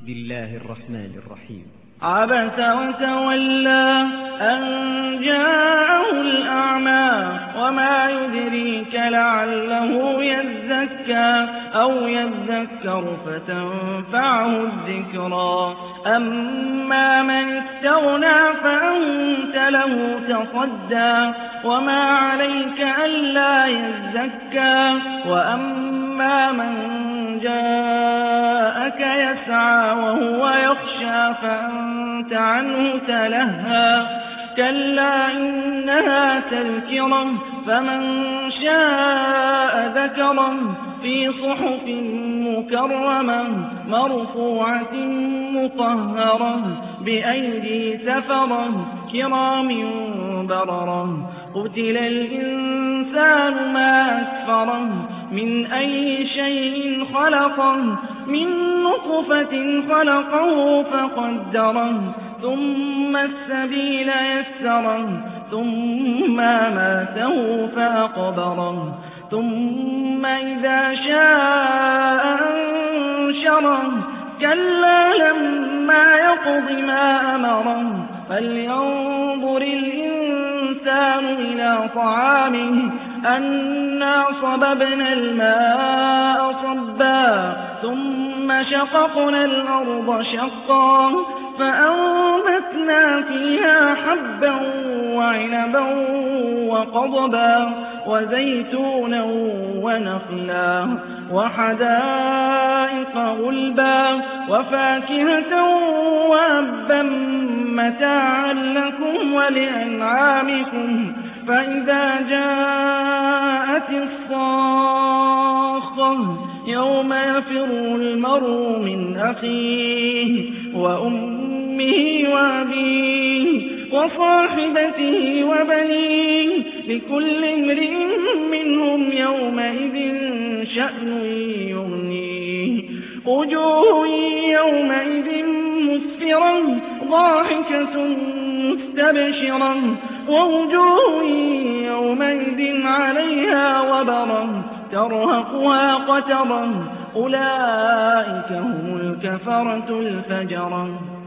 الله الرحمن الرحيم. عبس وتولى أن جاءه الأعمى وما يدريك لعله يزكى أو يذكر فتنفعه الذكرى. أما من استغنى فأنت له تصدى وما عليك ألا يزكى. وأما من جاءك يسعى وهو يخشى فأنت عنه تلهى. كلا إنها تذكرة فمن شاء ذكره في صحف مكرمة مرفوعة مطهرة بأيدي سفرة كرام بررة. قتل الإنسان ما أكفره من أي شيء خلقه من نطفة خلقه فقدره ثم السبيل يسره ثم ماته فأقبره ثم إذا شاء أنشره. كلا لما يقض ما أمره فلينظر الإنسان إلى طعامه أنا صببنا الماء صبا ثم شققنا الأرض شقا فأنبتنا فيها حبا وعنبا وقضبا وزيتونا ونخلا وحدائق غلبا وفاكهة وأبا متاعا لكم ولأنعامكم. فإذا جاءت الصاخة يوم يفر المرء من أخيه وأمه وأبيه وصاحبته وبنيه لكل امرئ منهم يومئذ شأن يغنيه. وجوه يومئذ مسفرة ضاحكة مستبشرة ووجوه يومئذ عليها وبرة ترهقها قترة. أولئك هم الكفرة الفجرة.